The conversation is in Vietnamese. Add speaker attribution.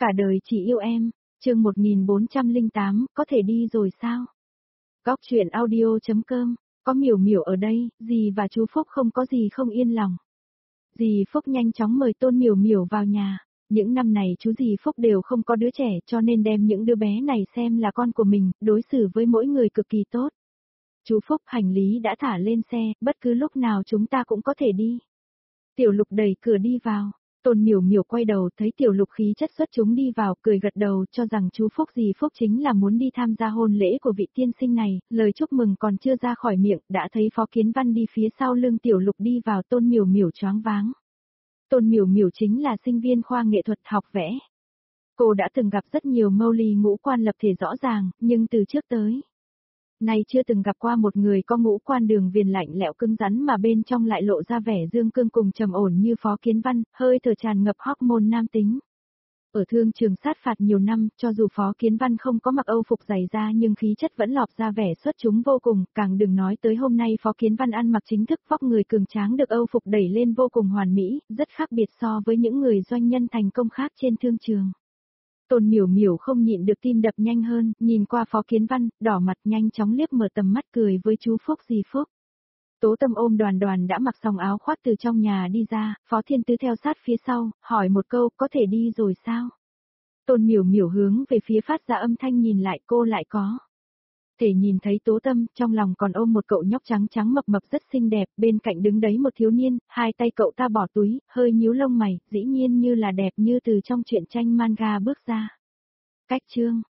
Speaker 1: Cả đời chỉ yêu em, chương 1408, có thể đi rồi sao? Góc chuyện audio.com, có Miểu Miểu ở đây, dì và chú Phúc không có gì không yên lòng. Dì Phúc nhanh chóng mời Tôn Miểu Miểu vào nhà. Những năm này chú dì Phúc đều không có đứa trẻ cho nên đem những đứa bé này xem là con của mình, đối xử với mỗi người cực kỳ tốt. Chú Phúc, hành lý đã thả lên xe, bất cứ lúc nào chúng ta cũng có thể đi. Tiểu Lục đẩy cửa đi vào. Tôn Miểu Miểu quay đầu thấy Tiểu Lục khí chất xuất chúng đi vào, cười gật đầu cho rằng chú Phúc dì Phúc chính là muốn đi tham gia hôn lễ của vị tiên sinh này, lời chúc mừng còn chưa ra khỏi miệng, đã thấy Phó Kiến Văn đi phía sau lưng Tiểu Lục đi vào. Tôn Miểu Miểu choáng váng. Tôn Miểu Miểu chính là sinh viên khoa nghệ thuật học vẽ. Cô đã từng gặp rất nhiều mâu ly ngũ quan lập thể rõ ràng, nhưng từ trước tới nay chưa từng gặp qua một người có ngũ quan đường viền lạnh lẽo cứng rắn mà bên trong lại lộ ra vẻ dương cương cùng trầm ổn như Phó Kiến Văn, hơi thở tràn ngập hormone nam tính. Ở thương trường sát phạt nhiều năm, cho dù Phó Kiến Văn không có mặc Âu phục dày da nhưng khí chất vẫn lọt ra vẻ xuất chúng vô cùng, càng đừng nói tới hôm nay Phó Kiến Văn ăn mặc chính thức, vóc người cường tráng được Âu phục đẩy lên vô cùng hoàn mỹ, rất khác biệt so với những người doanh nhân thành công khác trên thương trường. Tôn Miểu Miểu không nhịn được tim đập nhanh hơn, nhìn qua Phó Kiến Văn, đỏ mặt nhanh chóng liếc mở tầm mắt cười với chú Phúc dì Phúc. Tố Tâm ôm Đoàn Đoàn đã mặc xong áo khoác từ trong nhà đi ra, Phó Thiên Tứ theo sát phía sau, hỏi một câu, có thể đi rồi sao? Tôn Miểu Miểu hướng về phía phát ra âm thanh nhìn lại, cô lại có thể nhìn thấy Tố Tâm, trong lòng còn ôm một cậu nhóc trắng trắng mập mập rất xinh đẹp, bên cạnh đứng đấy một thiếu niên, hai tay cậu ta bỏ túi, hơi nhíu lông mày, dĩ nhiên như là đẹp như từ trong truyện tranh manga bước ra. Cách chương